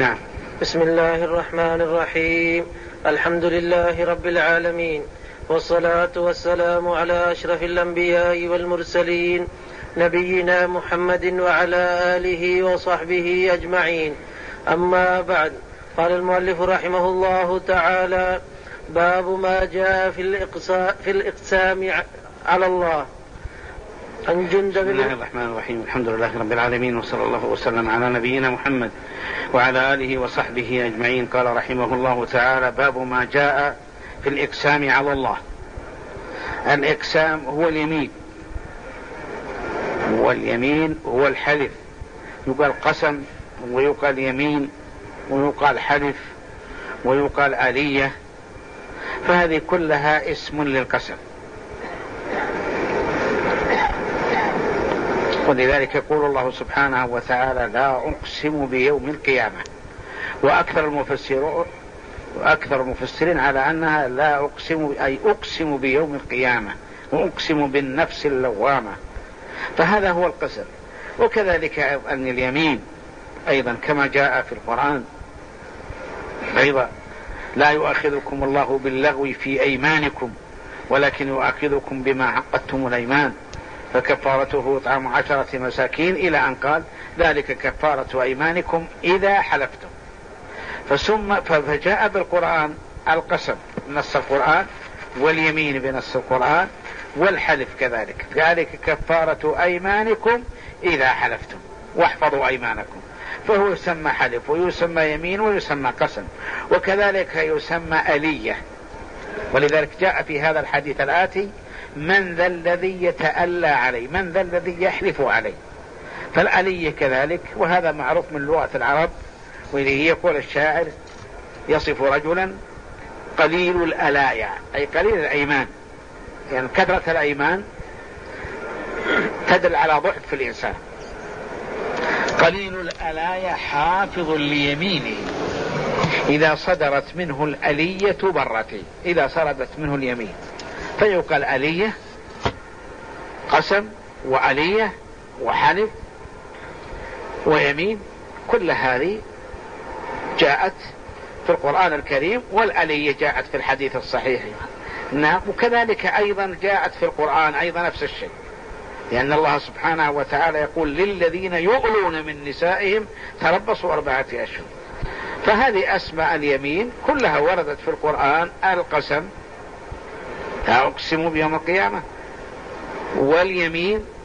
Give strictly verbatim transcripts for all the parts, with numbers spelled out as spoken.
نعم. بسم الله الرحمن الرحيم. الحمد لله رب العالمين، والصلاة والسلام على أشرف الأنبياء والمرسلين، نبينا محمد وعلى آله وصحبه أجمعين. أما بعد، قال المؤلف رحمه الله تعالى: باب ما جاء في الإقسام على الله. عن جندب بسم الله الرحمن الرحيم. الحمد لله رب العالمين، وصلى الله وسلم على نبينا محمد وعلى آله وصحبه أجمعين. قال رحمه الله تعالى: باب ما جاء في الإقسام على الله. الإقسام هو اليمين، واليمين هو الحلف، يقال قسم ويقال يمين ويقال حلف ويقال آلية، فهذه كلها اسم للقسم. ولذلك يقول الله سبحانه وتعالى: لا أقسم بيوم القيامة. وأكثر المفسرين وأكثر المفسرين على أنها لا أقسم، أي أقسم بيوم القيامة، وأقسم بالنفس اللوامة، فهذا هو القسم. وكذلك أن اليمين أيضا كما جاء في القرآن أيضا: لا يؤاخذكم الله باللغو في أيمانكم ولكن يؤاخذكم بما عقدتم الأيمان فكفارته إطعام عشرة مساكين، إلى أن قال: ذلك كفارة أيمانكم إذا حلفتم. فسم فجاء بالقرآن القسم بنص القرآن، واليمين بنص القرآن، والحلف كذلك. ذلك كفارة أيمانكم إذا حلفتم واحفظوا أيمانكم، فهو يسمى حلف ويسمى يمين ويسمى قسم، وكذلك يسمى آلية. ولذلك جاء في هذا الحديث الآتي: من ذا الذي يتألى عليه، من ذا الذي يحلف عليه. فالآلية كذلك، وهذا معروف من لغة العرب. وإليه يقول الشاعر: يصف رجلا قليل الألايا، أي قليل الأيمان، يعني كثرة الأيمان تدل على ضعف في الإنسان. قليل الألايا حافظ ليمينه، إذا صدرت منه الألية برتي، إذا صدرت منه اليمين، فيقال آلية، قسم، وآلية، وحلف، ويمين. كل هذه جاءت في القرآن الكريم، والآلية جاءت في الحديث الصحيح. نعم. وكذلك أيضا جاءت في القرآن أيضا نفس الشيء، لأن الله سبحانه وتعالى يقول: للذين يؤلون من نسائهم تربصوا أربعة أشهر. فهذه أسماء اليمين كلها وردت في القرآن: القسم، لا أقسم بيوم القيامة، واليمين،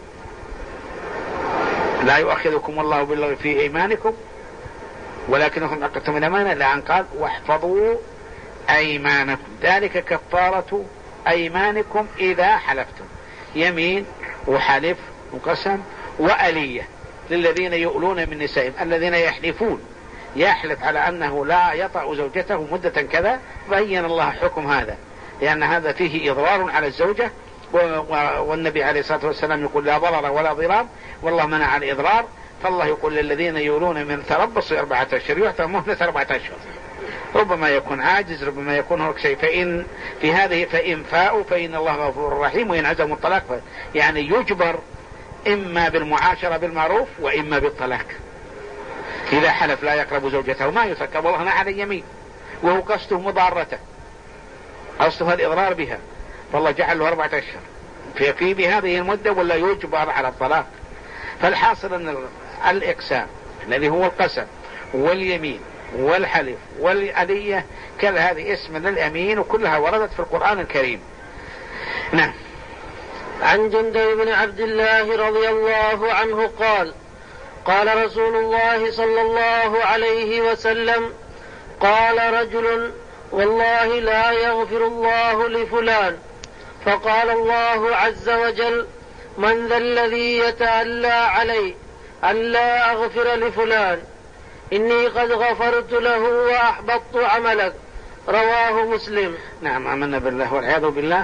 لا يؤاخذكم الله باللغو في أيمانكم ولكنكم عقدتم الأيمان، إلى أن قال: واحفظوا أيمانكم، ذلك كفارة أيمانكم إذا حلفتم. يمين وحلف وقسم وآلية للذين يؤلون من نسائهم، الذين يحلفون، يحلف على أنه لا يطأ زوجته مدة كذا، بين الله حكم هذا، لأن هذا فيه إضرار على الزوجة، والنبي عليه الصلاة والسلام يقول: لا ضرر ولا ضرار، والله منع الإضرار. فالله يقول: للذين يولون من تربصوا أربعة أشهر، يعطى مهلة أربعة أشهر. ربما يكون عاجز، ربما يكون هناك شيء. فإن في هذه فإن فاءوا فإن الله غفور رحيم، وإن عزموا الطلاق يعني يجبر إما بالمعاشرة بالمعروف وإما بالطلاق. إذا حلف لا يقرب زوجته ما يسكب، والله على اليمين، وهو قصده مضارته، قصده الإضرار بها، فالله جعل له أربعة أشهر في, في بهذه المدة، ولا يجبر على الطلاق. فالحاصل أن الإقسام الذي هو القسم واليمين والحلف والآلية كل هذه اسم للأمين، وكلها وردت في القرآن الكريم. نعم. عن جندب بن عبد الله رضي الله عنه قال: قال رسول الله صلى الله عليه وسلم: قال رجل: والله لا يغفر الله لفلان. فقال الله عز وجل: من ذا الذي يتألى علي ألا أغفر لفلان؟ إني قد غفرت له وأحبطت عملك. رواه مسلم. نعم. آمنا بالله والعياذ بالله.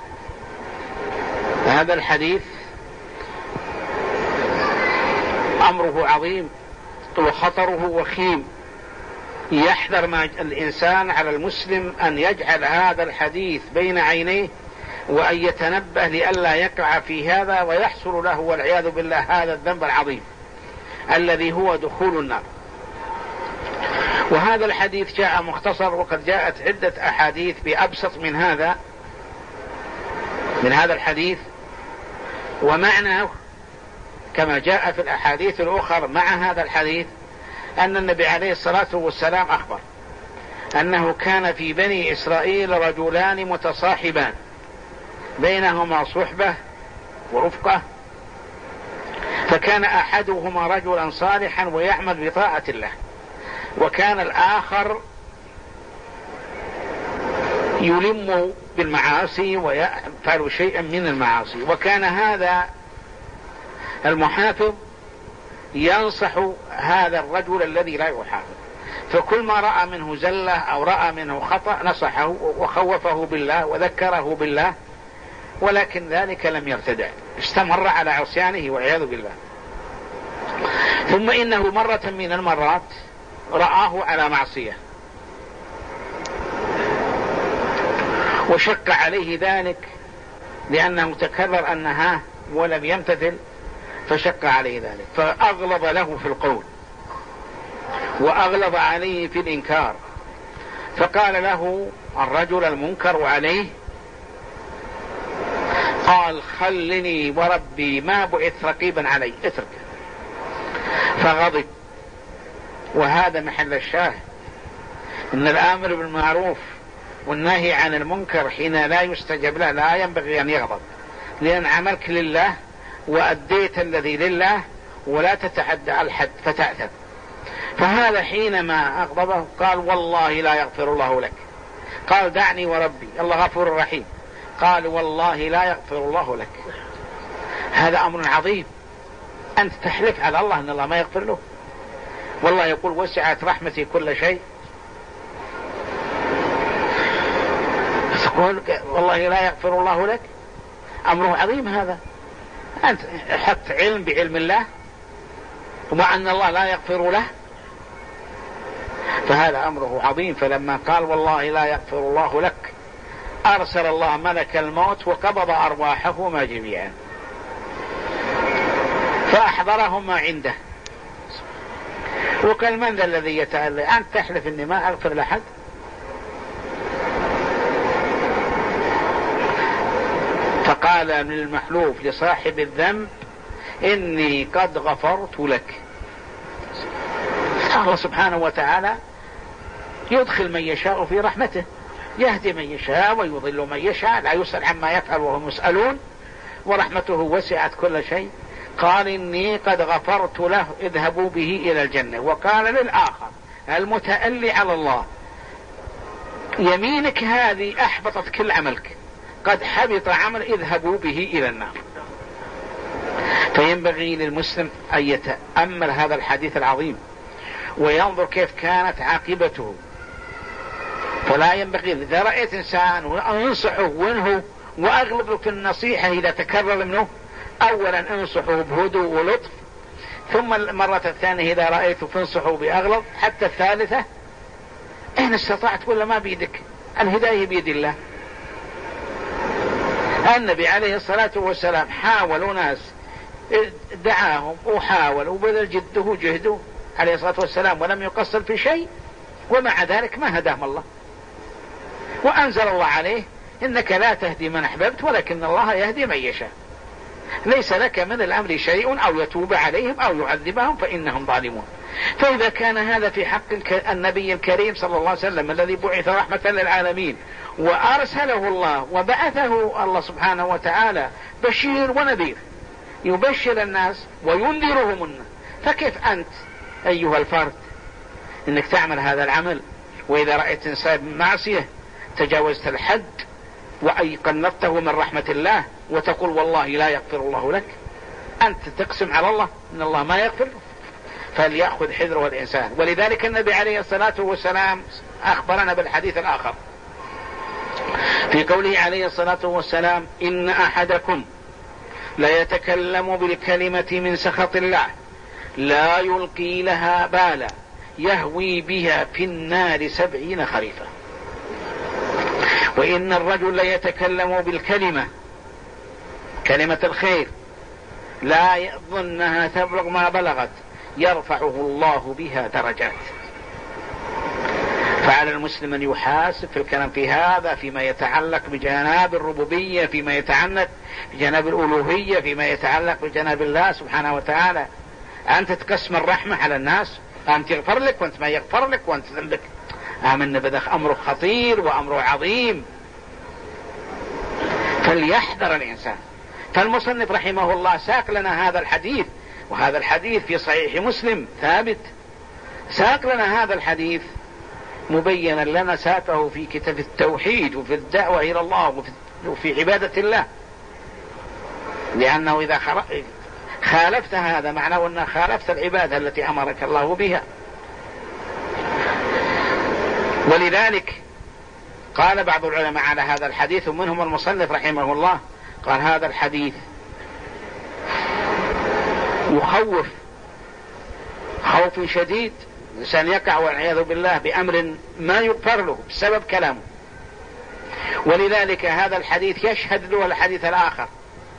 هذا الحديث أمره عظيم وخطره وخيم. يحذر ما الإنسان على المسلم أن يجعل هذا الحديث بين عينيه، وأن يتنبه لئلا يقع في هذا ويحصل له والعياذ بالله هذا الذنب العظيم الذي هو دخول النار. وهذا الحديث جاء مختصر، وقد جاءت عدة أحاديث بأبسط من هذا من هذا الحديث، ومعناه كما جاء في الأحاديث الأخرى مع هذا الحديث أن النبي عليه الصلاة والسلام أخبر أنه كان في بني إسرائيل رجلان متصاحبان بينهما صحبة ورفقة، فكان أحدهما رجلا صالحا ويعمل بطاعة الله، وكان الآخر يلم بالمعاصي ويفعل شيئا من المعاصي. وكان هذا المحافظ ينصح هذا الرجل الذي لا يحافظ، فكل ما رأى منه زلة أو رأى منه خطأ نصحه وخوفه بالله وذكره بالله، ولكن ذلك لم يرتدع، استمر على عصيانه والعياذ بالله. ثم إنه مرة من المرات رآه على معصية وشق عليه ذلك لأنه تكرر أنها ولم يمتثل، فشق عليه ذلك، فأغلظ له في القول وأغلظ عليه في الإنكار، فقال له الرجل المنكر عليه، قال خلني وربي ما بعث رقيبا علي، اترك. فغضب. وهذا محل الشاهد، إن الآمر بالمعروف والنهي عن المنكر حين لا يستجب له لا ينبغي أن يغضب، لأن عملك لله وأديت الذي لله ولا تتعدى الحد فتأثم. فهذا حينما أغضبه قال والله لا يغفر الله لك، قال دعني وربي الله غفور رحيم، قال والله لا يغفر الله لك. هذا أمر عظيم، أنت تحلف على الله أن الله ما يغفر له، والله يقول وسعت رحمتي كل شيء، تقول والله لا يغفر الله لك. أمره عظيم هذا، أنت حط علم بعلم الله ومع أن الله لا يغفر له، فهذا أمره عظيم. فلما قال والله لا يغفر الله لك أرسل الله ملك الموت وقبض أرواحهما جميعا فأحضرهما عنده، وقال من ذا الذي يتألى، أنت تحلف إني ما أغفر لأحد؟ فقال من المحلوف لصاحب الذنب إني قد غفرت لك. الله سبحانه وتعالى يدخل من يشاء في رحمته، يهدي من يشاء ويضل من يشاء، لا يسأل عما يفعل وهم يسألون، ورحمته وسعت كل شيء. قال إني قد غفرت له اذهبوا به إلى الجنة. وقال للآخر المتألي على الله يمينك هذه أحبطت كل عملك، قد حبط عمل، اذهبوا به إلى النار. فينبغي للمسلم أن يتأمل هذا الحديث العظيم وينظر كيف كانت عاقبته. فلا ينبغي إذا رأيت إنسان وأنصحه وانه وأغلب له في النصيحة إذا تكرر منه، أولا انصحه بهدوء ولطف، ثم المرة الثانية إذا رأيته فانصحه بأغلظ، حتى الثالثة إن استطعت ولا ما بيدك، الهداية بيد الله. النبي عليه الصلاة والسلام حاولوا ناس دعاهم وحاول وبذل جده جهده عليه الصلاة والسلام ولم يقصر في شيء، ومع ذلك ما هداهم الله، وأنزل الله عليه إنك لا تهدي من أحببت ولكن الله يهدي من يشاء، ليس لك من الأمر شيء، أو يتوب عليهم أو يعذبهم فإنهم ظالمون. فإذا كان هذا في حق النبي الكريم صلى الله عليه وسلم الذي بعث رحمة للعالمين وأرسله الله وبعثه الله سبحانه وتعالى بشير ونذير يبشر الناس وينذرهم الناس، فكيف أنت أيها الفرد إنك تعمل هذا العمل؟ وإذا رأيت إنسان معصية تجاوزت الحد وأيقنته من رحمة الله وتقول والله لا يغفر الله لك، أنت تقسم على الله إن الله ما يغفر، فليأخذ حذره الإنسان. ولذلك النبي عليه الصلاة والسلام أخبرنا بالحديث الآخر في قوله عليه الصلاة والسلام إن أحدكم لا يتكلم بالكلمة من سخط الله لا يلقي لها بالا يهوي بها في النار سبعين خريفا. وإن الرجل لا يتكلم بالكلمة كلمة الخير لا يظنها تبلغ ما بلغت يرفعه الله بها درجات. فعلى المسلم أن يحاسب في الكلام في هذا، فيما يتعلق بجناب الربوبية، فيما يتعلق بجناب الألوهية، فيما يتعلق بجناب الله سبحانه وتعالى. أنت تقسم الرحمة على الناس، أنت يغفر لك وأنت ما يغفر لك وأنت ذنبك. آمن بدخ أمره خطير وأمره عظيم، فليحذر الإنسان. فالمصنف رحمه الله ساق لنا هذا الحديث، وهذا الحديث في صحيح مسلم ثابت. ساق لنا هذا الحديث مبينا لنا ساقه في كتاب التوحيد وفي الدعوة إلى الله وفي عبادة الله، لأنه إذا خالفت هذا معناه أنه خالفت العبادة التي أمرك الله بها. ولذلك قال بعض العلماء على هذا الحديث ومنهم المصنف رحمه الله، قال هذا الحديث يخوف خوف شديد، الإنسان يقع والعياذ بالله بأمر ما يغفر له بسبب كلامه. ولذلك هذا الحديث يشهد له الحديث الآخر: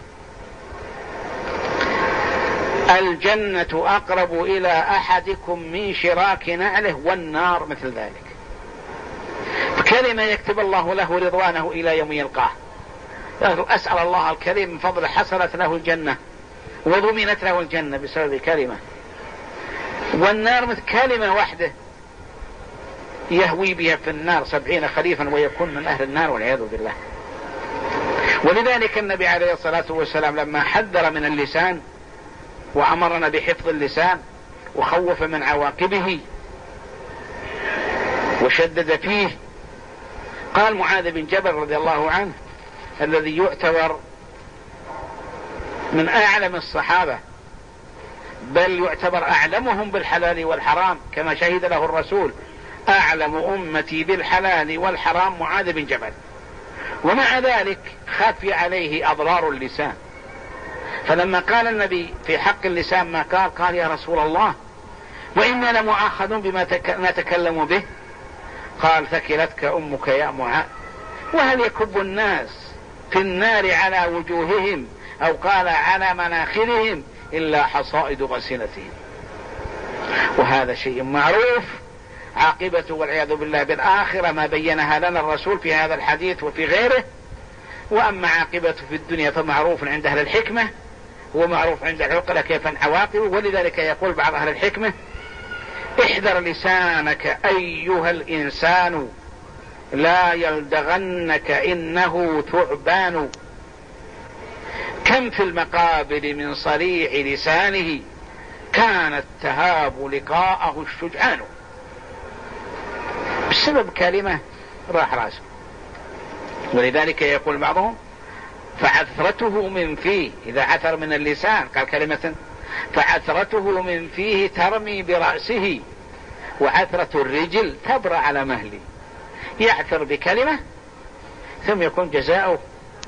الجنة أقرب إلى أحدكم من شراك نعله والنار مثل ذلك. كلمة يكتب الله له رضوانه إلى يوم يلقاه. أسأل الله الكريم من فضل حصلت له الجنة وضمنت له الجنة بسبب كلمة، والنار مثل كلمة واحدة يهوي بها في النار سبعين خريفا ويكون من أهل النار والعياذ بالله. ولذلك النبي عليه الصلاة والسلام لما حذر من اللسان وأمرنا بحفظ اللسان وخوف من عواقبه وشدد فيه، قال معاذ بن جبل رضي الله عنه الذي يعتبر من أعلم الصحابة بل يعتبر أعلمهم بالحلال والحرام كما شهد له الرسول: أعلم أمتي بالحلال والحرام معاذ بن جبل. ومع ذلك خفي عليه أضرار اللسان، فلما قال النبي في حق اللسان ما قال قال: يا رسول الله وإنا لمؤاخذون بما نتكلم به. قال: ثكلتك أمك يا معاذ. وهل يكب الناس في النار على وجوههم أو قال على مناخرهم إلا حصائد غسنتهم؟ وهذا شيء معروف عاقبته والعياذ بالله بالآخرة ما بينها لنا الرسول في هذا الحديث وفي غيره. وأما عاقبته في الدنيا فمعروف عند أهل الحكمة ومعروف عند العقلاء كيف عواقبه. ولذلك يقول بعض أهل الحكمة: احذر لسانك أيها الإنسان لا يلدغنك إنه ثعبان، كم في المقابر من صريع لسانه كانت تهاب لقاءه الشجعان. بسبب كلمة راح راسه. ولذلك يقول بعضهم: فعثرته من فيه، إذا عثر من اللسان قال كلمة فعثرته من فيه ترمي برأسه، وعثرة الرجل تبرأ على مهلي. يعثر بكلمة ثم يكون جزاؤه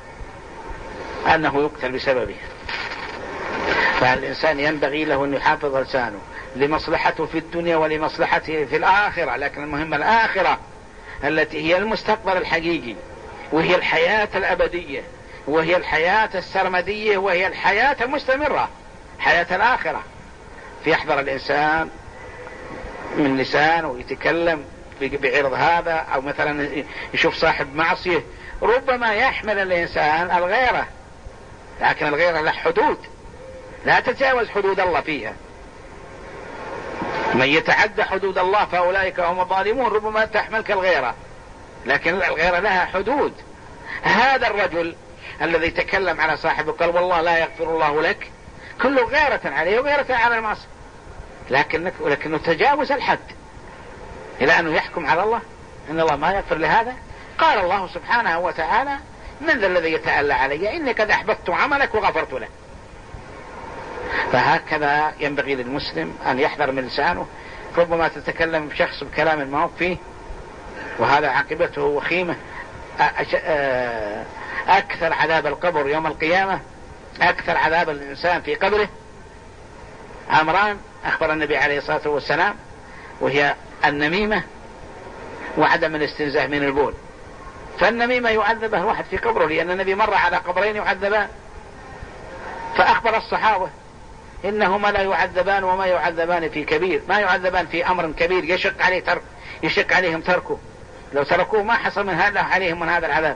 أنه يقتل بسببه. فالإنسان ينبغي له أن يحافظ لسانه لمصلحته في الدنيا ولمصلحته في الآخرة، لكن المهم الآخرة التي هي المستقبل الحقيقي وهي الحياة الأبدية وهي الحياة السرمدية وهي الحياة المستمرة، حياة الآخرة. فيحذر الإنسان من لسانه ويتكلم بعرض هذا، أو مثلا يشوف صاحب معصية ربما يحمل الإنسان الغيرة، لكن الغيرة له حدود لا تتجاوز حدود الله فيها. من يتعدى حدود الله فأولئك هم الظالمون. ربما تحملك الغيرة، لكن الغيرة لها حدود. هذا الرجل الذي تكلم على صاحبه قال: والله لا يغفر الله لك، كله غيرة عليه وغيرة على المعصية، لكن لكنه تجاوز الحد إلى أنه يحكم على الله إن الله ما يغفر لهذا. قال الله سبحانه وتعالى: من ذا الذي يتألى علي إني قد أحبطت عملك وغفرت له. فهكذا ينبغي للمسلم أن يحذر من لسانه. ربما تتكلم بشخص بكلام ما هو فيه، وهذا عاقبته وخيمة. أكثر عذاب القبر يوم القيامة، أكثر عذاب الإنسان في قبره أمران أخبر النبي عليه الصلاة والسلام، وهي النميمة وعدم الاستنزاه من البول. فالنميمة يعذبه الواحد في قبره، لأن النبي مر على قبرين يعذبان، فأخبر الصحابة إنهما لا يعذبان وما يعذبان في كبير، ما يعذبان في أمر كبير يشق عليه ترك يشق عليهم تركه، لو تركوه ما حصل من هذا عليهم من هذا العذاب.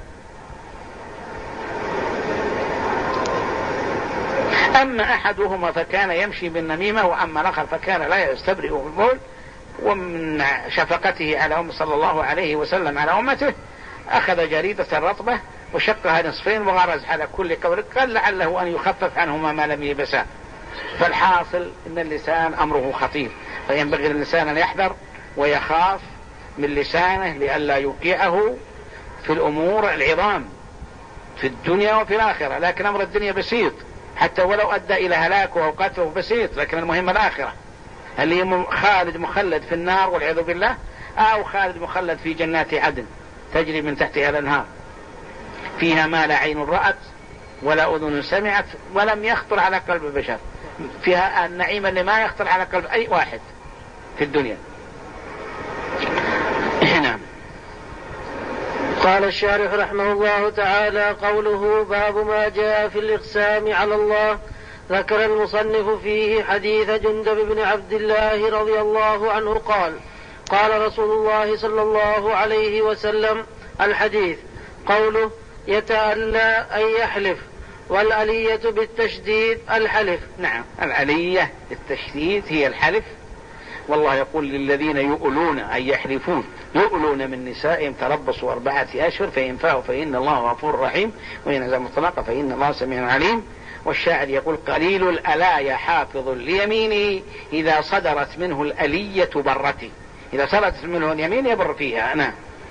أما أحدهما فكان يمشي بالنميمة، وأما الآخر فكان لا يستبرئ بالبول. ومن شفقته على أمه صلى الله عليه وسلم على أمته أخذ جريدة رطبة وشقها نصفين وغرز على كل قبر، قال لعله أن يخفف عنهما ما لم يلبسا. فالحاصل أن اللسان أمره خطير، فينبغي للإنسان أن يحذر ويخاف من لسانه لئلا يوقعه في الأمور العظام في الدنيا وفي الآخرة. لكن أمر الدنيا بسيط، حتى ولو أدى إلى هلاكه أو قتله بسيط، لكن المهم الآخرة، اللي خالد مخلد في النار والعياذ بالله، أو خالد مخلد في جنات عدن تجري من تحتها الأنهار فيها ما لا عين رأت ولا أذن سمعت ولم يخطر على قلب بشر، فيها النعيم اللي ما يخطر على قلب أي واحد في الدنيا. نعم. قال الشارح رحمه الله تعالى: قوله باب ما جاء في الإقسام على الله. ذكر المصنف فيه حديث جندب بن عبد الله رضي الله عنه قال: قال رسول الله صلى الله عليه وسلم. الحديث. قوله يتألى أن يحلف، والألية بالتشديد الحلف. نعم، الألية بالتشديد هي الحلف. والله يقول للذين يؤلون أي يحلفون يؤلون من نسائهم تربصوا أربعة أشهر فإن فاءوا فإن الله غفور رحيم وإن عزموا الطلاق فإن الله سميع عليم. والشاعر يقول: قليل الألايا حافظ ليمينه إذا صدرت منه الألية برتي، إذا صدرت منه اليمين يبر فيها. أنا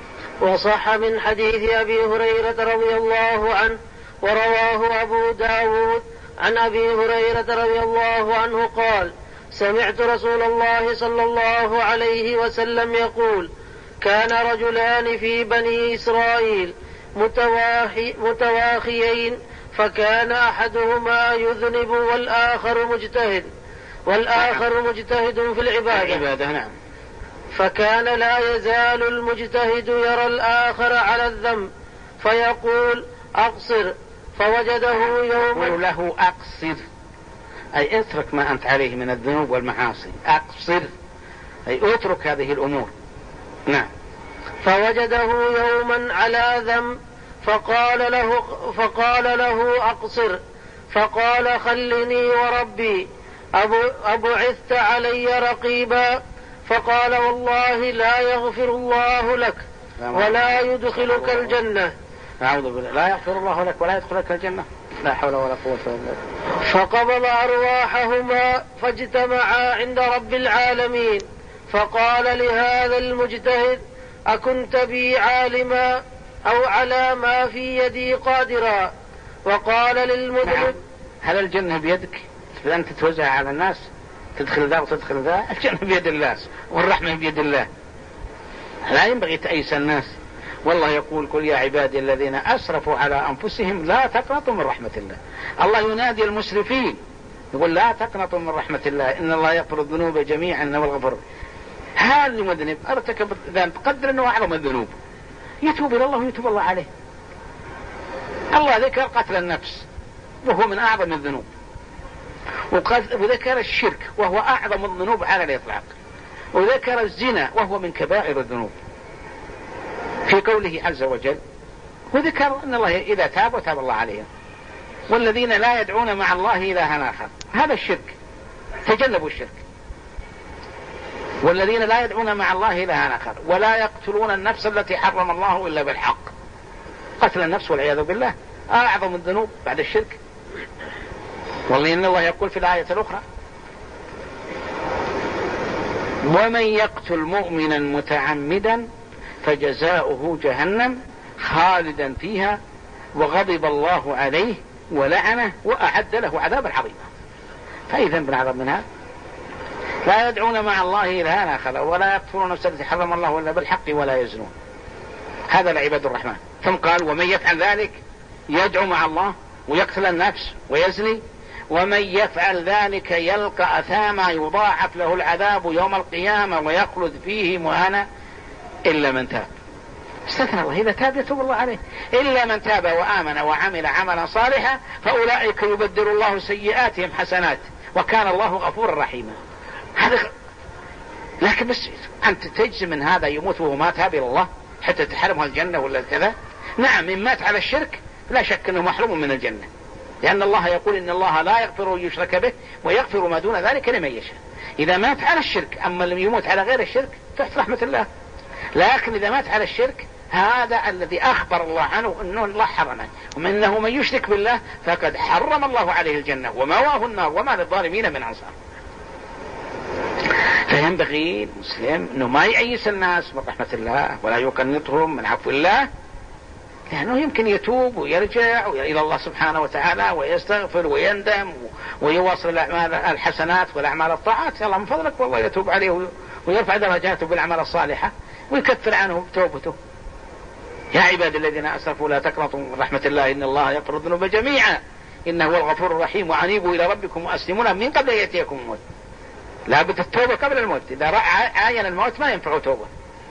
وصح من حديث أبي هريرة رضي الله عنه ورواه أبو داود عن أبي هريرة رضي الله عنه قال: سمعت رسول الله صلى الله عليه وسلم يقول: كان رجلان في بني إسرائيل متواخي متواخيين، فكان أحدهما يذنب والآخر مجتهد والآخر مجتهد في العبادة. نعم. فكان لا يزال المجتهد يرى الآخر على الذنب فيقول: أقصر، فوجده يوما يقول له: أقصر، أي اترك ما أنت عليه من الذنوب والمعاصي، أقصر أي اترك هذه الأمور. نعم. فوجده يوما على ذنب فقال له فقال له أقصر، فقال: خلني وربي أبعثت علي رقيبا؟ فقال: والله لا يغفر الله لك ولا يدخلك الجنة. أعوذ بالله، لا يغفر الله لك ولا يدخلك الجنة، لا حول ولا قوة إلا بالله. فقبض أرواحهما فاجتمعا عند رب العالمين، فقال لهذا المجتهد: أكنت بي عالما أو على ما في يدي قادرا؟ وقال للمذنب: نعم. هل الجنة بيدك؟ أنت توزع على الناس، تدخل ذا وتدخل ذا؟ الجنة بيد الله والرحمة بيد الله، لا ينبغي تأيس الناس. والله يقول: قل يا عبادي الذين أسرفوا على أنفسهم لا تقنطوا من رحمة الله. الله ينادي المسرفين يقول: لا تقنطوا من رحمة الله إن الله يغفر الذنوب جميعا إنه الغفور. هذا المذنب ارتكب ذنب قدر أنه أعظم الذنوب، يتوب إلى الله ويتوب الله عليه. الله ذكر قتل النفس وهو من أعظم الذنوب، وذكر الشرك وهو أعظم الذنوب على الإطلاق، وذكر الزنا وهو من كبائر الذنوب في قوله عز وجل، وذكر أن الله إذا تاب وتاب الله عليهم. والذين لا يدعون مع الله إلها آخر، هذا الشرك، تجنبوا الشرك. والذين لا يدعون مع الله إلها آخر ولا يقتلون النفس التي حرم الله إلا بالحق. قتل النفس والعياذ بالله أعظم الذنوب بعد الشرك. والله إن الله يقول في الآية الأخرى: ومن يقتل مؤمنا متعمدا فجزاؤه جهنم خالدا فيها وغضب الله عليه ولعنه وأعد له عذابا عظيما. فأي ذنب أعظم من هذا؟ لا يدعون مع الله إلها آخر ولا يقتلون النفس التي حرم الله إلا بالحق ولا يزنون. هذا لعباد الرحمن. ثم قال: ومن يفعل ذلك يدعو مع الله ويقتل النفس ويزني ومن يفعل ذلك يلقى أثاما يضاعف له العذاب يوم القيامة ويخلد فيه مهانا إلا من تاب. استثنى الله: إذا تاب يتوب الله عليه. إلا من تاب وآمن وعمل عملا صالحا فأولئك يبدل الله سيئاتهم حسنات وكان الله غفورا رحيما. هذا لكن بس أنت تجزم من هذا يموت وهو ما تاب إلى الله حتى تحرمه الجنة ولا كذا؟ نعم، من مات على الشرك لا شك أنه محروم من الجنة، لأن الله يقول إن الله لا يغفر يشرك به ويغفر ما دون ذلك لمن يشاء. إذا مات على الشرك، أما اللي يموت على غير الشرك تحت رحمة الله. لكن إذا مات على الشرك هذا الذي أخبر الله عنه أنه الله حرمه، ومنه من يشرك بالله فقد حرم الله عليه الجنة ومواه النار وما للظالمين من أنصار. فينبغي المسلم أنه ما يعيس الناس من رحمة الله ولا يقنطهم من عفو الله، لأنه يمكن يتوب ويرجع إلى الله سبحانه وتعالى ويستغفر ويندم ويواصل الأعمال الحسنات والأعمال الطاعات. الله من فضلك والله يتوب عليه ويرفع درجاته بالأعمال الصالحة ويكفر عنه بتوبته. يا عباد الذين أسرفوا لا تقنطوا من رحمة الله إن الله يغفر الذنوب جميعا إنه هو الغفور الرحيم وأنيبوا إلى ربكم وأسلموا له من قبل أن يأتيكم الموت. لا بد التوبة قبل الموت، إذا عاين الموت ما ينفع توبة.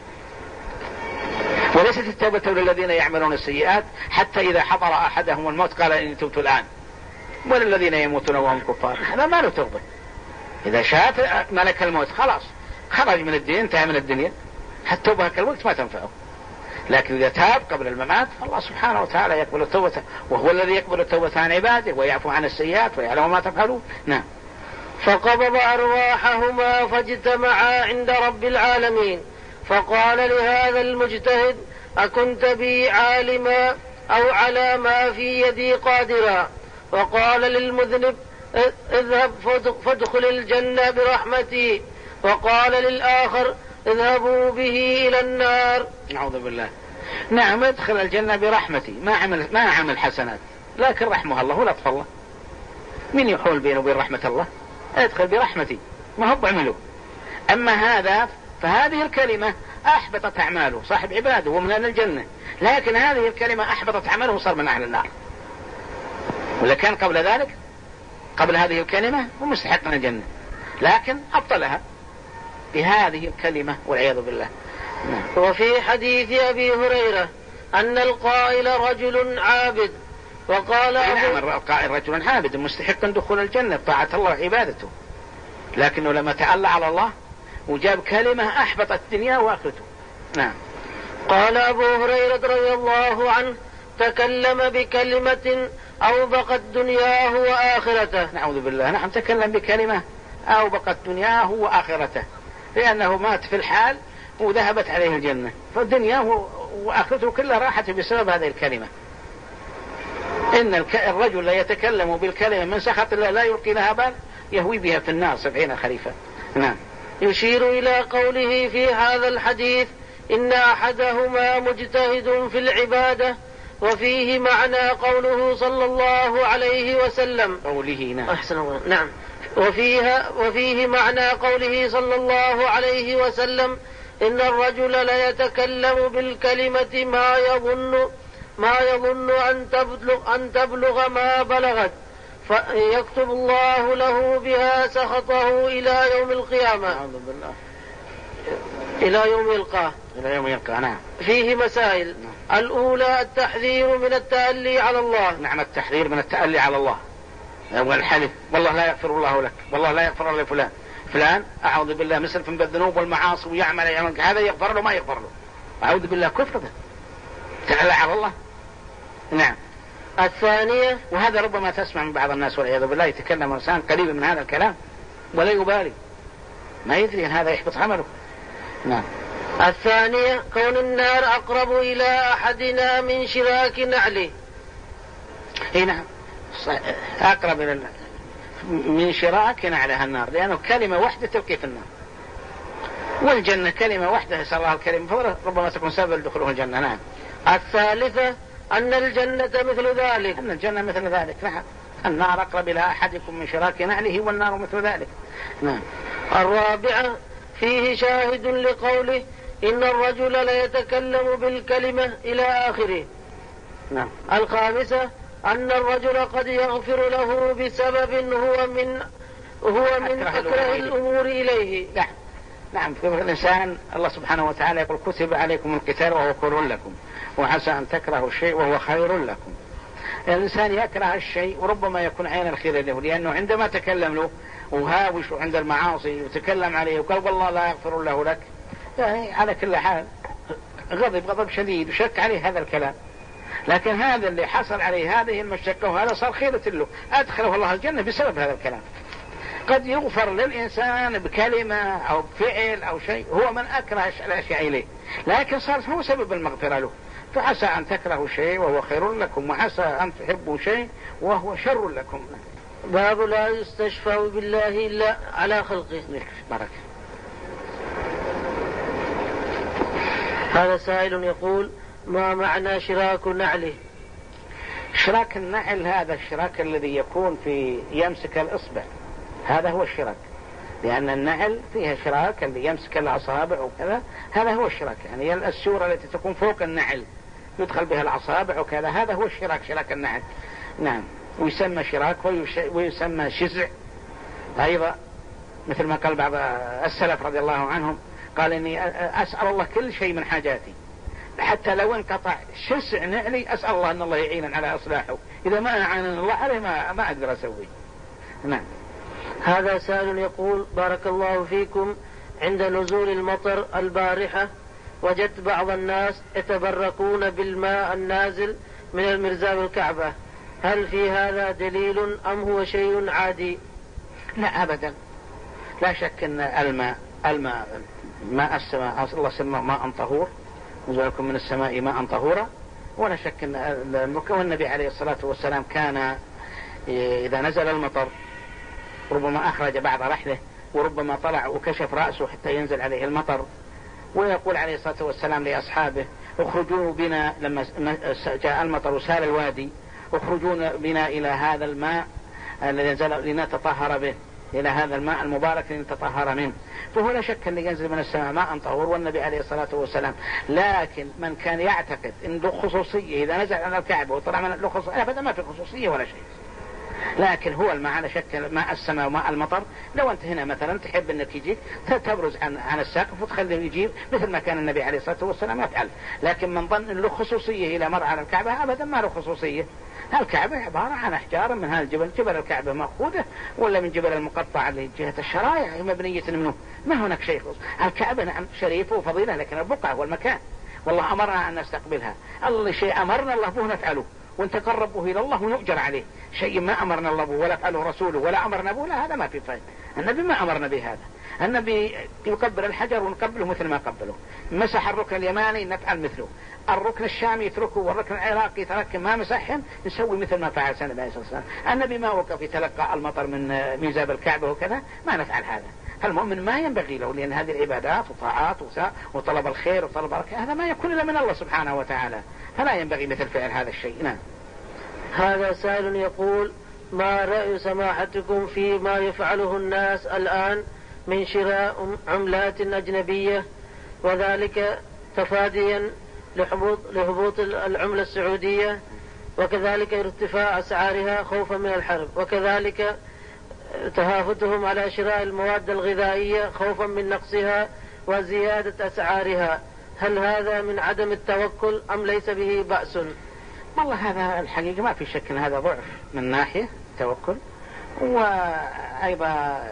وليست التوبة للذين يعملون السيئات حتى إذا حضر أحدهم الموت قال إني تبت الآن، وللذين يموتون وهم كفار هذا ما له توبة. إذا شاءت ملك الموت خلاص خرج من الدين، انتهى من الدنيا، حتى توبة الوقت ما تنفعه. لكن إذا تاب قبل الممات فالله سبحانه وتعالى يقبل التوبة، وهو الذي يقبل التوبة عن عباده ويعفو عن السيئات ويعلم ما تفعلون. نعم. فقبض أرواحهما فاجتمعا عند رب العالمين، فقال لهذا المجتهد أكنت بي عالما أو على ما في يدي قادرا؟ وقال للمذنب اذهب فادخل الجنة برحمتي، وقال للآخر اذهبوا به إلى النار. نعوذ بالله. نعم، ادخل الجنة برحمتي، ما عمل ما عمل حسنات لكن رحمه الله ولطف الله. من يحول بينه وبين رحمة الله؟ ادخل برحمتي، ما هو بعمله. أما هذا فهذه الكلمة أحبطت أعماله، صاحب عباده ومن أهل الجنة، لكن هذه الكلمة أحبطت أعماله وصار من أهل النار. ولا كان قبل ذلك قبل هذه الكلمة هو مستحق من الجنة، لكن أبطلها بهذه الكلمة والعياذ بالله. وفي حديث أبي هريرة أن القائل رجل عابد، وقال نعم القائل رجل عابد مستحق دخول الجنة بطاعة الله وعبادته، لكنه لما تعلى على الله وجاب كلمة أحبطت الدنيا وآخرته. نعم. قال أبو هريرة رضي الله عنه تكلم بكلمة أوبقت دنياه وآخرته. نعوذ بالله. نعم، تكلم بكلمة أوبقت دنياه وآخرته، لأنه مات في الحال وذهبت عليه الجنة، فالدنيا وآخرته كلها راحت بسبب هذه الكلمة. إن الرجل لا يتكلم بالكلمة من سخط الله لا يلقي لها بال يهوي بها في النار سبعين خريفا. نعم. يشير إلى قوله في هذا الحديث إن أحدهما مجتهد في العبادة، وفيه معنى قوله صلى الله عليه وسلم قوله. نعم. أحسن الله. نعم. وفيها وفيه معنى قوله صلى الله عليه وسلم إن الرجل لا يتكلم بالكلمة ما يظن ما يظن أن تبلغ, أن تبلغ ما بلغت فيكتب الله له بها سخطه إلى يوم القيامة. أعوذ بالله. إلى يوم يلقاه. إلى يوم يلقاه. نعم. فيه مسائل. نعم. الأولى التحذير من التألي على الله. نعم، التحذير من التألي على الله والحلف والله لا يغفر الله لك، والله لا يغفر لفلان فلان أعوذ بالله مسرف بالذنوب والمعاصي ويعمل يعمل هذا يغفر له ما يغفر له، أعوذ بالله كفر ده تألى على الله. نعم. الثانية، وهذا ربما تسمع من بعض الناس والعياذ بالله يتكلم إنسان قريب من هذا الكلام ولا يبالي، ما يدري أن هذا يحبط عمله. نعم. الثانية كون النار أقرب إلى أحدنا من شراك نعله. إيه نعم، أقرب إلى من شراك نعلها النار، لأنه كلمة واحدة تلقي في النار، والجنة كلمة واحدة يسأل الله الكريم فضله ربما تكون سبب لدخوله الجنة. نعم. الثالثة أن الجنة مثل ذلك. أن الجنة مثل ذلك. نعم. النار أقرب إلى أحدكم من شراك نعله والنار مثل ذلك. نعم. الرابعة فيه شاهد لقوله إن الرجل لا يتكلم بالكلمة إلى آخره. نعم. الخامسة أن الرجل قد يغفر له بسبب هو من هو من أكره الأمور إليه. نعم. نعم. في الإنسان الله سبحانه وتعالى يقول كتب عليكم القتال وهو كره لكم وعسى أن تكرهوا الشيء وهو خير لكم. الإنسان يكره الشيء وربما يكون عين الخير له، لأنه عندما تكلم له وهاوش عند المعاصي وتكلم عليه وقال والله لا يغفر له لك، يعني على كل حال غضب غضب شديد وشك عليه هذا الكلام. لكن هذا اللي حصل عليه هذه المشقة وهذا صار خيرة له، أدخله الله الجنة بسبب هذا الكلام. قد يغفر للإنسان بكلمة أو بفعل أو شيء هو من أكره الأشياء إليه، لكن صار هو سبب المغفرة له. فعسى أن تكرهوا شيء وهو خير لكم، وعسى أن تحبوا شيء وهو شر لكم. باب لا يستشفى بالله إلا على خلقه. بركة. هذا سائل يقول: ما معنى شراك نعله؟ شراك النعل هذا الشراك الذي يكون في يمسك الإصبع، هذا هو الشراك، لأن النعل فيها شراك اللي يمسك الأصابع وكذا، هذا هو الشراك، يعني السورة التي تكون فوق النعل يدخل بها الأصابع وكذا، هذا هو الشراك، شراك النعل. نعم. ويسمى شراك ويسمى شزع أيضا، مثل ما قال بعض السلف رضي الله عنهم، قال إني أسأل الله كل شيء من حاجاتي، حتى لو انقطع شسع نعلي أسأل الله أن الله يعينا على إصلاحه، إذا ما أعان الله عليه ما, ما أقدر أسوي. نعم. هذا سائل يقول: بارك الله فيكم، عند نزول المطر البارحة وجدت بعض الناس يتبركون بالماء النازل من المرزاب الكعبة، هل في هذا دليل أم هو شيء عادي؟ لا أبدا، لا شك أن الماء الماء ماء السماء الله سمى ماء طهور، نزل لكم من السماء ماء طهورا، ولا شك أن النبي عليه الصلاة والسلام كان إذا نزل المطر ربما أخرج بعض رحله، وربما طلع وكشف رأسه حتى ينزل عليه المطر، ويقول عليه الصلاة والسلام لأصحابه: اخرجوا بنا لما جاء المطر وسال الوادي، اخرجوا بنا إلى هذا الماء الذي نزل لنتطهر به، إلى هذا الماء المبارك لنتطهر منه. فهو لا شك أن ينزل من السماء ماء طهور، والنبي عليه الصلاة والسلام. لكن من كان يعتقد أن له خصوصية إذا نزل على الكعبة وطلع من له خصوصية، أبدا ما في خصوصية ولا شيء. لكن هو الماء على شك ماء السماء وماء المطر، لو أنت هنا مثلا تحب أنك يجيك تبرز عن, عن الساقف وتخليه يجيب مثل ما كان النبي عليه الصلاة والسلام يفعل. لكن من ظن أن له خصوصية إلى مر على الكعبة، أبدا ما له خصوصية. الكعبة عبارة عن أحجار من هذا الجبل، جبل الكعبة مأخوذة ولا من جبل المقطع اللي جهة الشرايع مبنية منه، ما هناك شيء خصوص. الكعبة نعم شريفة وفضيلة، لكن البقعة والمكان والله أمرنا أن نستقبلها. الله شيء أمرنا الله به نفعله ونتقرب به إلى الله ونؤجر عليه، شيء ما أمرنا الله به ولا فعله رسوله ولا أمرنا به، لا هذا ما في فائدة. النبي ما أمرنا بهذا، النبي يقبل الحجر ونقبله مثل ما قبله، مسح الركن اليماني نفعل مثله، الركن الشامي يتركه والركن العراقي يترك ما مسحهم نسوي مثل ما فعل سنة عليه الصلاة والسلام. النبي ما وقف يتلقى المطر من ميزاب الكعبة وكذا، ما نفعل هذا. المؤمن ما ينبغي له، لأن هذه العبادات وطاعات وطلب الخير وطلب البركة هذا ما يكون إلا من الله سبحانه وتعالى، فلا ينبغي مثل فعل هذا الشيء. نعم. هذا سائل يقول: ما رأي سماحتكم فيما يفعله الناس الآن من شراء عملات أجنبية، وذلك تفاديا لحبوط, لهبوط العملة السعودية، وكذلك ارتفاع أسعارها خوفا من الحرب، وكذلك تهافتهم على شراء المواد الغذائية خوفا من نقصها وزيادة أسعارها، هل هذا من عدم التوكل أم ليس به بأس؟ والله هذا الحقيقة ما في شك أن هذا ضعف من ناحية التوكل، وأيضا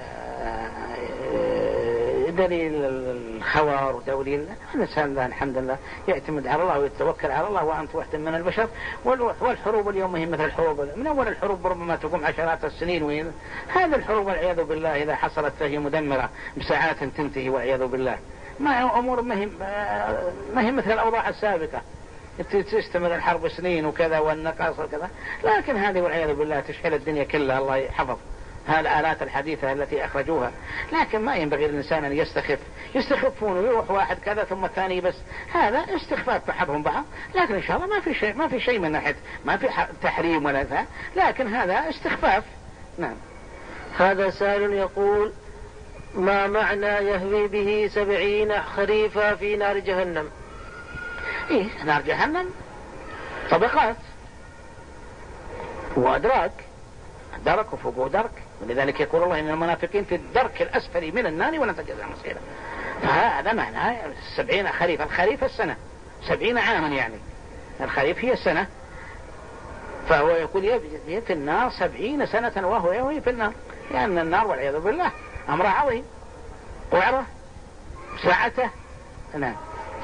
دليل الخوار ودليل الإنسان الله الحمد لله يعتمد على الله ويتوكل على الله وأنت واحد من البشر. والحروب اليوم هي مثل الحروب من أول الحروب ربما تقوم عشرات السنين، وين هذه الحروب والعياذ بالله إذا حصلت فهي مدمرة بساعات تنتهي والعياذ بالله. ما أمور ما هي ما هي مثل الأوضاع السابقة تستمر الحرب سنين وكذا والنقاص وكذا، لكن هذه والعياذ بالله تشحل الدنيا كلها، الله يحفظ هالآلات الحديثة التي أخرجوها. لكن ما ينبغي للإنسان أن يستخف، يستخفون ويروح واحد كذا ثم الثاني بس، هذا استخفاف بعضهم بعض. لكن إن شاء الله ما في شيء ما في شيء من ناحية ما في تحريم ولا ذا، لكن هذا استخفاف. نعم. هذا سائل يقول: ما معنى يهوي به سبعين خريفا في نار جهنم؟ إيه نار جهنم طبقات وأدراك، درك وفوق درك، ولذلك يقول الله إن المنافقين في الدرك الأسفل من النار ولن تجد لهم نصيرا. فهذا معنى سبعين خريف، الخريف السنة، سبعين عاما يعني الخريف هي السنة، فهو يقول يبقى في النار سبعين سنة وهو يهوي في النار، لأن يعني النار والعياذ بالله أمر عظيم، وعره ساعته. نعم.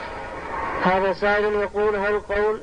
هذا سائل يقول هل قول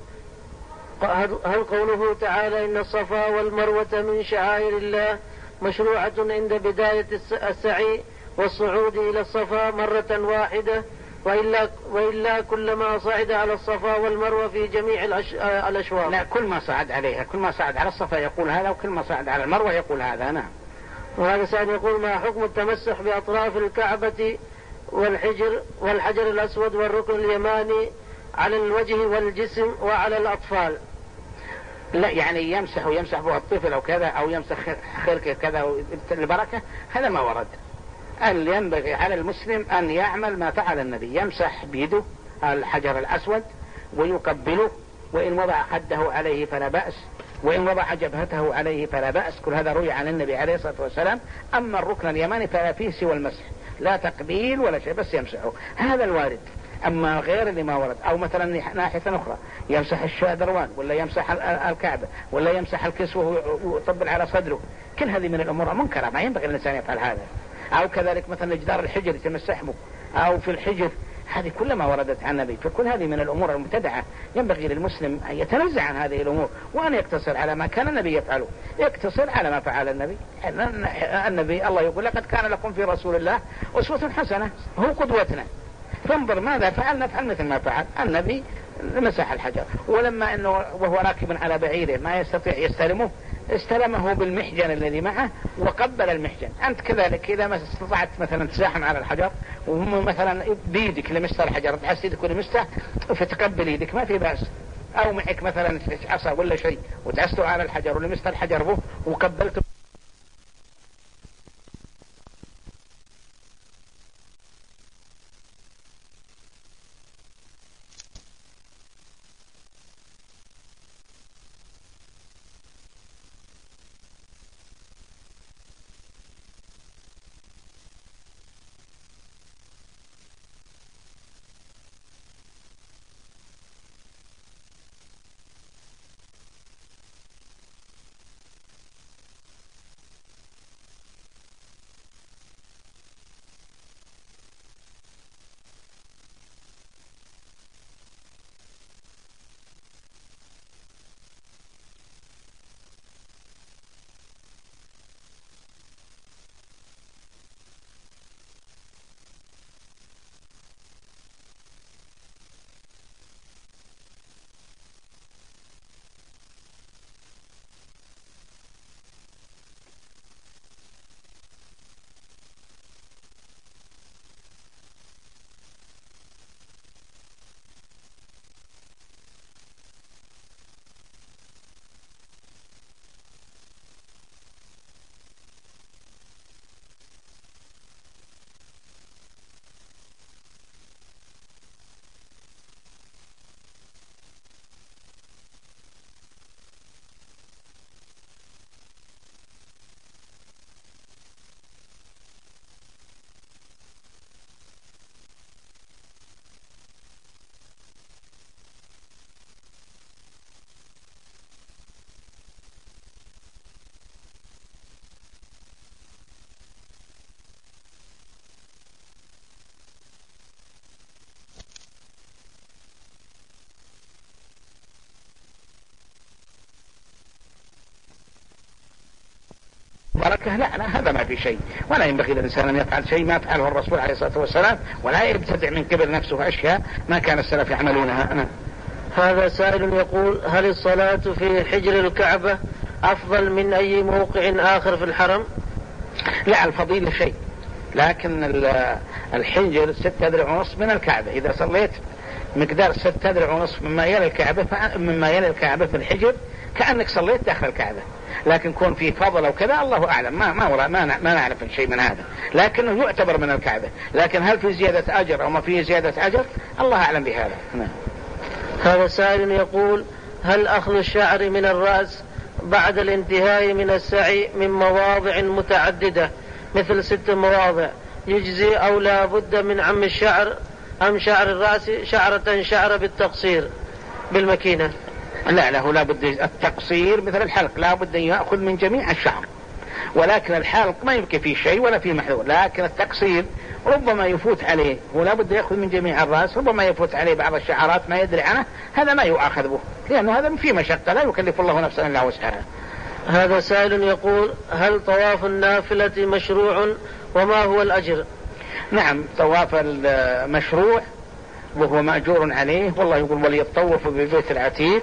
هل قوله تعالى إن الصفا والمروة من شعائر الله مشروعة عند بداية السعي والصعود إلى الصفا مرة واحدة، وإلا, وإلا كلما صعد على الصفا والمروة في جميع الأشواط؟ لا، كل ما صعد عليها، كل ما صعد على الصفا يقول هذا، وكل ما صعد على المروة يقول هذا. نعم. وهذا سائل يقول ما حكم التمسح بأطراف الكعبة والحجر والحجر الأسود والركن اليماني على الوجه والجسم وعلى الأطفال؟ لا، يعني يمسح ويمسح به الطفل أو كذا، أو يمسح خرقه كذا البركة، هذا ما ورد. أن ينبغي على المسلم أن يعمل ما فعل النبي، يمسح بيده الحجر الأسود ويقبله، وإن وضع خده عليه فلا بأس، وإن وضع جبهته عليه فلا بأس، كل هذا روي عن النبي عليه الصلاة والسلام. أما الركن اليماني فلا فيه سوى المسح، لا تقبيل ولا شيء، بس يمسحه، هذا الوارد. أما غير اللي ما ورد، أو مثلا ناحية أخرى يمسح الشادروان، ولا يمسح الكعبة، ولا يمسح الكسوة ويطبل على صدره، كل هذه من الأمور المنكرة، ما ينبغي الإنسان يفعل هذا. أو كذلك مثلا جدار الحجر يتمسح به، أو في الحجر، هذه كلها ما وردت عن النبي. فكل هذه من الأمور المبتدعة، ينبغي للمسلم أن يتنزع عن هذه الأمور، وأن يقتصر على ما كان النبي يفعله، يقتصر على ما فعل النبي. النبي الله يقول لقد كان لكم في رسول الله أسوة حسنة، هو قدوتنا، فانظر ماذا فعل، نفعل مثل ما فعل النبي. مسح الحجر، ولما انه وهو راكب على بعيره ما يستطيع يستلمه، استلمه بالمحجن الذي معه وقبل المحجن. انت كذلك اذا ما استطعت مثلا تزاحم على الحجر، ومثلا بيدك لمسه الحجر، تحس يدك ولمسه، فتقبل يدك ما في باس. او معك مثلا عصا ولا شيء وتعسته على الحجر ولمست الحجر به وقبلته. بركة، لا لا، هذا ما في شيء، ولا ينبغي للإنسان أن يفعل شيء ما فعله الرسول عليه الصلاة والسلام، ولا يبتدع من قبل نفسه أشياء ما كان السلف يعملونها. أنا. هذا سائل يقول هل الصلاة في حجر الكعبة أفضل من أي موقع آخر في الحرم؟ لا، الفضيلة شيء، لكن الحجر ستة أذرع ونصف من الكعبة، إذا صليت مقدار ستة أذرع ونصف مما يلي الكعبة مما يلي الكعبة في الحجر كأنك صليت داخل الكعبة. لكن كون في فضل أو كذا الله أعلم، ما ما ولا ما ما نعرف شيء من هذا، لكنه يعتبر من الكعبة. لكن هل في زيادة أجر أو ما في زيادة أجر، الله أعلم بهذا. نعم. هذا سائل يقول هل أخذ الشعر من الرأس بعد الانتهاء من السعي من مواضع متعددة مثل ست مواضع يجزي أو لا بد من عم الشعر، أم شعر الرأس شعرة شعر بالتقصير بالمكينة؟ لا له لا بد التقصير مثل الحلق، لا بد أن يأخذ من جميع الشعر، ولكن الحلق ما يبقى فيه شيء ولا فيه محذور، لكن التقصير ربما يفوت عليه، ولا بد يأخذ من جميع الرأس، ربما يفوت عليه بعض الشعرات ما يدري عنه، هذا ما يؤاخذ به، لأنه هذا فيه مشقة لا يكلف الله نفسا إلا وسعها. هذا سائل يقول: هل طواف النافلة مشروع وما هو الأجر؟ نعم، طواف المشروع وهو مأجور عليه، والله يقول: وليطوفوا بالبيت العتيق.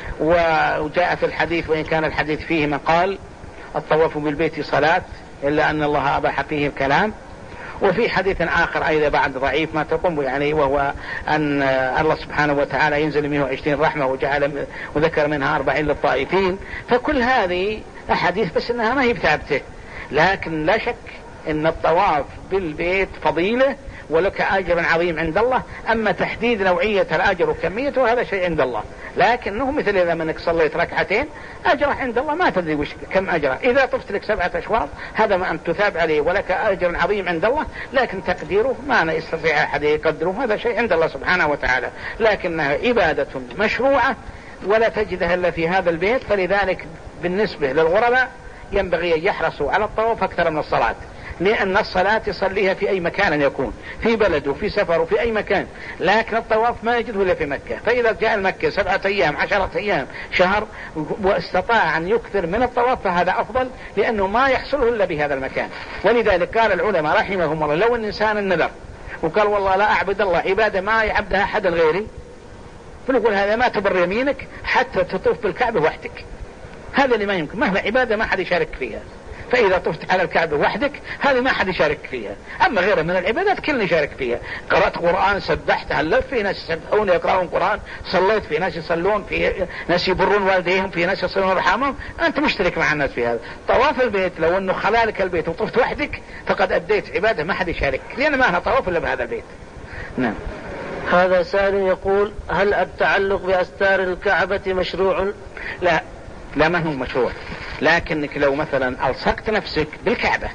وجاء في الحديث، وإن كان الحديث فيه مقال: الطواف بالبيت صلاة، إلا أن الله أباح فيه الكلام. وفي حديث آخر أيضا بعد ضعيف ما تقوم يعني، وهو أن الله سبحانه وتعالى ينزل منه عشرين رحمة وجعل وذكر منها أربعين للطائفين. فكل هذه أحاديث بس إنها ما هي بثابتة، لكن لا شك إن الطواف بالبيت فضيلة ولك أجر عظيم عند الله. أما تحديد نوعية الأجر وكميته هذا شيء عند الله، لكنه مثل إذا منك صليت ركعتين أجره عند الله ما تدري وش كم أجره. إذا طفت لك سبعة أشواط هذا ما أنت تثاب عليه ولك أجر عظيم عند الله، لكن تقديره ما يستطيع أحد يقدره، هذا شيء عند الله سبحانه وتعالى، لكنها عبادة مشروعة ولا تجدها إلا في هذا البيت. فلذلك بالنسبة للغرباء ينبغي أن يحرصوا على الطواف أكثر من الصلاة، لأن الصلاة يصليها في أي مكان يكون، في بلده في سفره في أي مكان، لكن الطواف ما يجده إلا في مكة. فإذا جاء المكة سبعة أيام عشرة أيام شهر واستطاع أن يكثر من الطواف فهذا أفضل، لأنه ما يحصله إلا بهذا المكان. ولذلك قال العلماء رحمهم الله: لو الإنسان النذر وقال والله لا أعبد الله عبادة ما يعبدها أحد غيري، فنقول هذا ما تبر يمينك حتى تطوف بالكعبة وحدك، هذا اللي ما يمكن، مهما عبادة ما حد يشارك فيها. فإذا طفت على الكعبة وحدك هذه ما حد يشارك فيها، أما غيرها من العبادات كلنا يشارك فيها. قرأت قرآن، سبحت، هللت، في ناس يسبحون يقرأون قرآن، صليت، في ناس يصلون، في ناس يبرون والديهم، في ناس يصلون أرحامهم، أنت مشترك مع الناس في هذا. طواف البيت لو أنه خلالك البيت وطفت وحدك فقد أديت عبادة ما حد يشارك، لأن ما هنا طواف إلا بهذا البيت. نعم. هذا سائل يقول: هل التعلق بأستار الكعبة مشروع؟ لا لا، ما هو مشروع، لكنك لو مثلا ألصقت نفسك بالكعبة،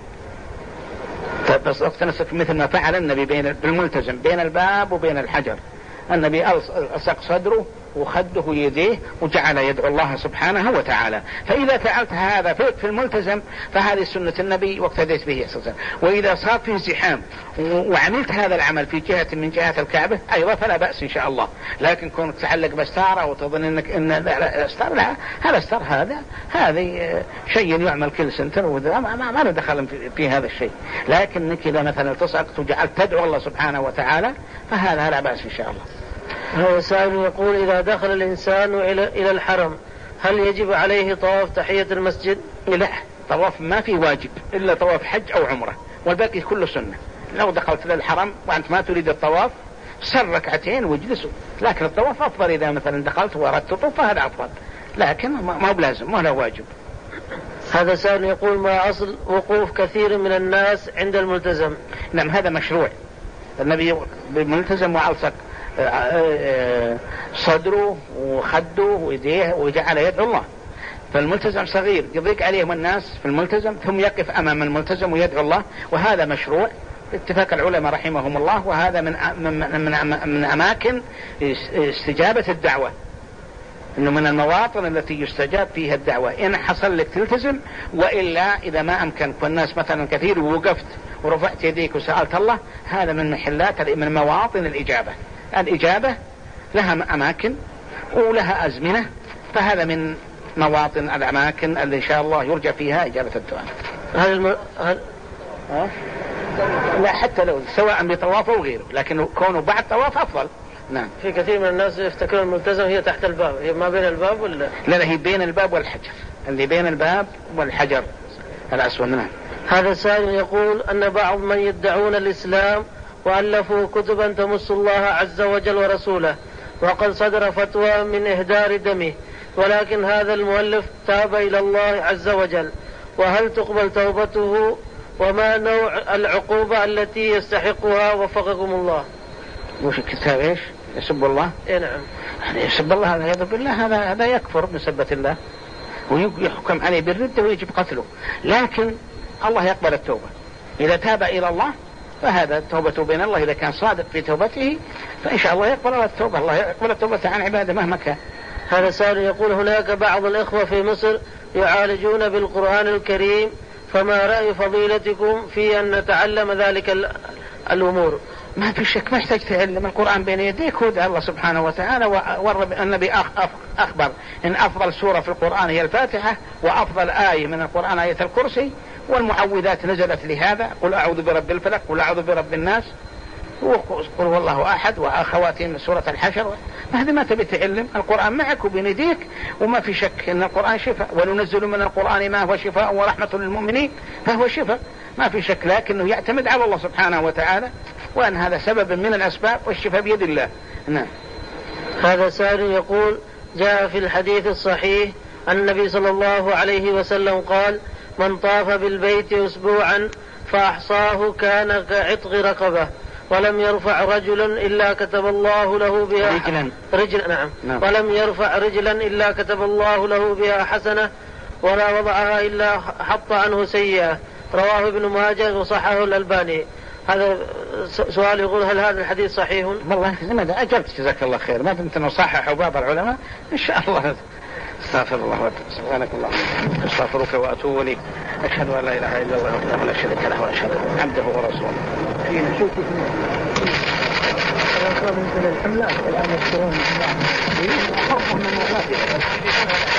ألصقت نفسك مثل ما فعل النبي بين بالملتزم بين الباب وبين الحجر، النبي ألصق صدره وخده ويديه وجعل يدعو الله سبحانه وتعالى. فإذا فعلت هذا في الملتزم فهذه سنة النبي واقتديت به أساسا. وإذا صار فيه زحام وعملت هذا العمل في جهة من جهات الكعبة أيضا فلا بأس إن شاء الله، لكن كونك تعلق بستارة وتظن أنك إن الستار، لا، هذا ستار، هذا هذا شيء يعمل كل سنتر، وذا ما, ما, ما ندخل في, في هذا الشيء. لكنك إذا مثلا تصعقت وجعلت تدعو الله سبحانه وتعالى فهذا لا بأس إن شاء الله. هذا سائل يقول: إذا دخل الإنسان إلى إلى الحرم هل يجب عليه طواف تحية المسجد؟ لا، طواف ما في واجب إلا طواف حج أو عمرة، والباقي كله سنة. لو دخلت للحرم وأنت ما تريد الطواف سر ركعتين واجلسوا، لكن الطواف أفضل إذا مثلا دخلت وأردت تطوف فهذا أفضل، لكن ما هو بلازم، ما له واجب. هذا سائل يقول: ما أصل وقوف كثير من الناس عند الملتزم؟ نعم، هذا مشروع، النبي بالملتزم وألصق صدره وخده ويديه وجعل يدعو الله. فالملتزم صغير يضيق عليهم الناس في الملتزم ثم يقف أمام الملتزم ويدعو الله، وهذا مشروع اتفاق العلماء رحمهم الله، وهذا من من من, من أماكن استجابة الدعوة، إنه من المواطن التي يستجاب فيها الدعوة إن حصل لك تلتزم، وإلا إذا ما أمكنك والناس مثلا كثير ووقفت ورفعت يديك وسألت الله، هذا من محلات من مواطن الإجابة. الإجابة لها أماكن ولها أزمنة، فهذا من مواطن الأماكن اللي إن شاء الله يرجى فيها إجابة الدعاء. هل الم... هل... أه؟ لا، حتى لو سواء بطواف أو غيره، لكن كونه بعد طواف أفضل. نعم. في كثير من الناس يفتكرون الملتزم هي تحت الباب، هي ما بين الباب ولا؟ لا لا، هي بين الباب والحجر، اللي بين الباب والحجر الأسود. نعم. هذا سائل يقول أن بعض من يدعون الإسلام وألفوا كتبا تمس الله عز وجل ورسوله، وقد صدر فتوى من إهدار دمه، ولكن هذا المؤلف تاب إلى الله عز وجل، وهل تقبل توبته؟ وما نوع العقوبة التي يستحقها وفقكم الله؟ وش الكتاب ايش؟ يسب الله؟ اي نعم. يعني يسب الله هذا يذب بالله، هذا هذا يكفر بسبة الله ويحكم عليه بالردة ويجب قتله، لكن الله يقبل التوبة إذا تاب إلى الله، فهذا توبته بين الله، إذا كان صادق في توبته فإن شاء الله يقبل التوبة، الله يقبل التوبة عن عباده مهما كان. هذا سائل يقول هناك بعض الإخوة في مصر يعالجون بالقرآن الكريم، فما رأي فضيلتكم في أن نتعلم ذلك الأمور؟ ما في شك، ما يحتاج تعلم القرآن بين يديك ودع الله سبحانه وتعالى. والنبي أخبر إن أفضل سورة في القرآن هي الفاتحة، وأفضل آية من القرآن آية الكرسي، والمعوذات نزلت لهذا، قل أعوذ برب الفلق، قل أعوذ برب الناس، وقل والله أحد، وأخواتهم سورة الحشر. هذه ما تبي تعلم، القرآن معك وبين يديك، وما في شك إن القرآن شفاء، وننزل من القرآن ما هو شفاء ورحمة للمؤمنين، فهو شفاء ما في شك، لكنه يعتمد على الله سبحانه وتعالى، وأن هذا سبب من الأسباب، والشفاء بيد الله. نعم. هذا سائل يقول جاء في الحديث الصحيح أن النبي صلى الله عليه وسلم قال من طاف بالبيت أسبوعا فأحصاه كان كعتق رقبة، ولم يرفع رجلا إلا كتب الله له بها رجلا, رجلا نعم. نعم. ولم يرفع رجلا إلا كتب الله له بها حسنة، ولا وضعها إلا حط عنه سيئة. رواه ابن ماجه وصححه الألباني. هذا سؤال يقول هل هذا الحديث صحيح؟ والله لماذا أجبت، جزاك الله خير، ما دمت نصحح بعض العلماء إن شاء الله. استغفر الله واتوب سبحانك اللهم استغفرك واتوب اليك، اشهد ان لا اله الا الله وحده لا شريك له، واشهد ان عبده ورسوله. في نشوف الحملات الان يذكرون